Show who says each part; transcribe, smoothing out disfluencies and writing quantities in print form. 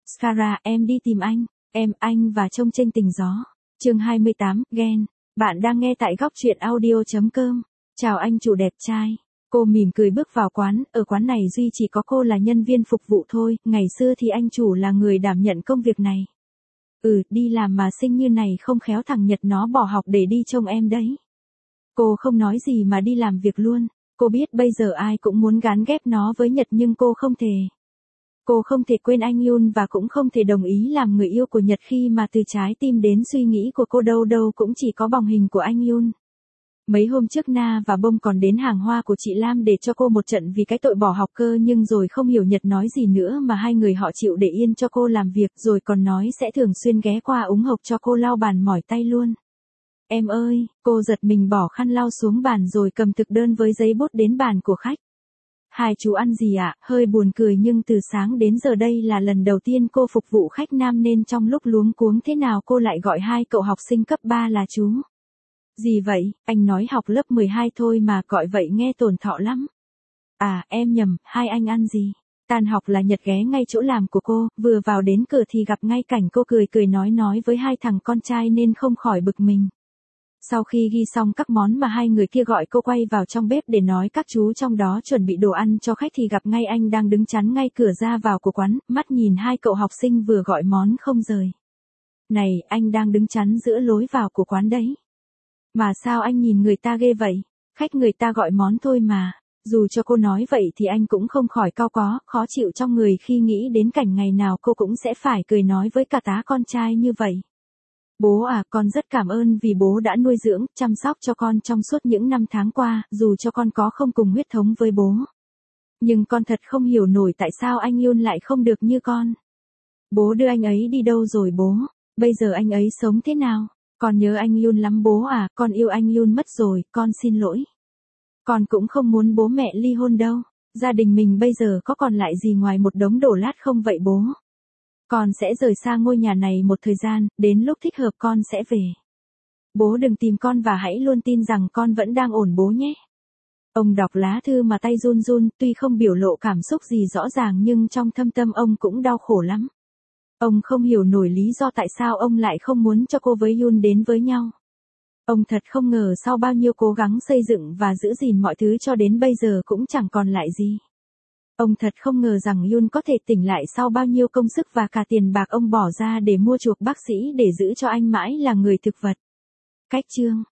Speaker 1: Skara, em đi tìm anh và trông trên tình gió. Chương 28, ghen. Bạn đang nghe tại góc truyện audio.com. Chào anh chủ đẹp trai. Cô mỉm cười bước vào quán, ở quán này duy chỉ có cô là nhân viên phục vụ thôi, ngày xưa thì anh chủ là người đảm nhận công việc này. Đi làm mà xinh như này không khéo thằng Nhật nó bỏ học để đi trông em đấy. Cô không nói gì mà đi làm việc luôn, cô biết bây giờ ai cũng muốn gán ghép nó với Nhật nhưng cô không thể. Cô không thể quên anh Yun và cũng không thể đồng ý làm người yêu của Nhật khi mà từ trái tim đến suy nghĩ của cô đâu đâu cũng chỉ có bóng hình của anh Yun. Mấy hôm trước Na và Bông còn đến hàng hoa của chị Lam để cho cô một trận vì cái tội bỏ học cơ, nhưng rồi không hiểu Nhật nói gì nữa mà hai người họ chịu để yên cho cô làm việc, rồi còn nói sẽ thường xuyên ghé qua úng hộc cho cô lau bàn mỏi tay luôn. Em ơi, cô giật mình bỏ khăn lau xuống bàn rồi cầm thực đơn với giấy bút đến bàn của khách. Hai chú ăn gì ạ? Hơi buồn cười nhưng từ sáng đến giờ đây là lần đầu tiên cô phục vụ khách nam nên trong lúc luống cuống thế nào cô lại gọi hai cậu học sinh cấp 3 là chú. Gì vậy, anh nói học lớp 12 thôi mà gọi vậy nghe tổn thọ lắm. À, em nhầm, hai anh ăn gì? Tan học là Nhật ghé ngay chỗ làm của cô, vừa vào đến cửa thì gặp ngay cảnh cô cười nói với hai thằng con trai nên không khỏi bực mình. Sau khi ghi xong các món mà hai người kia gọi, cô quay vào trong bếp để nói các chú trong đó chuẩn bị đồ ăn cho khách thì gặp ngay anh đang đứng chắn ngay cửa ra vào của quán, mắt nhìn hai cậu học sinh vừa gọi món không rời. Này, anh đang đứng chắn giữa lối vào của quán đấy. Mà sao anh nhìn người ta ghê vậy? Khách người ta gọi món thôi mà. Dù cho cô nói vậy thì anh cũng không khỏi cau có, khó chịu trong người khi nghĩ đến cảnh ngày nào cô cũng sẽ phải cười nói với cả tá con trai như vậy. Bố à, con rất cảm ơn vì bố đã nuôi dưỡng, chăm sóc cho con trong suốt những năm tháng qua, dù cho con có không cùng huyết thống với bố. Nhưng con thật không hiểu nổi tại sao anh Yun lại không được như con. Bố đưa anh ấy đi đâu rồi bố? Bây giờ anh ấy sống thế nào? Con nhớ anh Yun lắm bố à, con yêu anh Yun mất rồi, con xin lỗi. Con cũng không muốn bố mẹ ly hôn đâu. Gia đình mình bây giờ có còn lại gì ngoài một đống đổ lát không vậy bố? Con sẽ rời xa ngôi nhà này một thời gian, đến lúc thích hợp con sẽ về. Bố đừng tìm con và hãy luôn tin rằng con vẫn đang ổn bố nhé. Ông đọc lá thư mà tay run run, tuy không biểu lộ cảm xúc gì rõ ràng nhưng trong thâm tâm ông cũng đau khổ lắm. Ông không hiểu nổi lý do tại sao ông lại không muốn cho cô với Yun đến với nhau. Ông thật không ngờ sau bao nhiêu cố gắng xây dựng và giữ gìn mọi thứ cho đến bây giờ cũng chẳng còn lại gì. Ông thật không ngờ rằng Yun có thể tỉnh lại sau bao nhiêu công sức và cả tiền bạc ông bỏ ra để mua chuộc bác sĩ để giữ cho anh mãi là người thực vật. Cách chương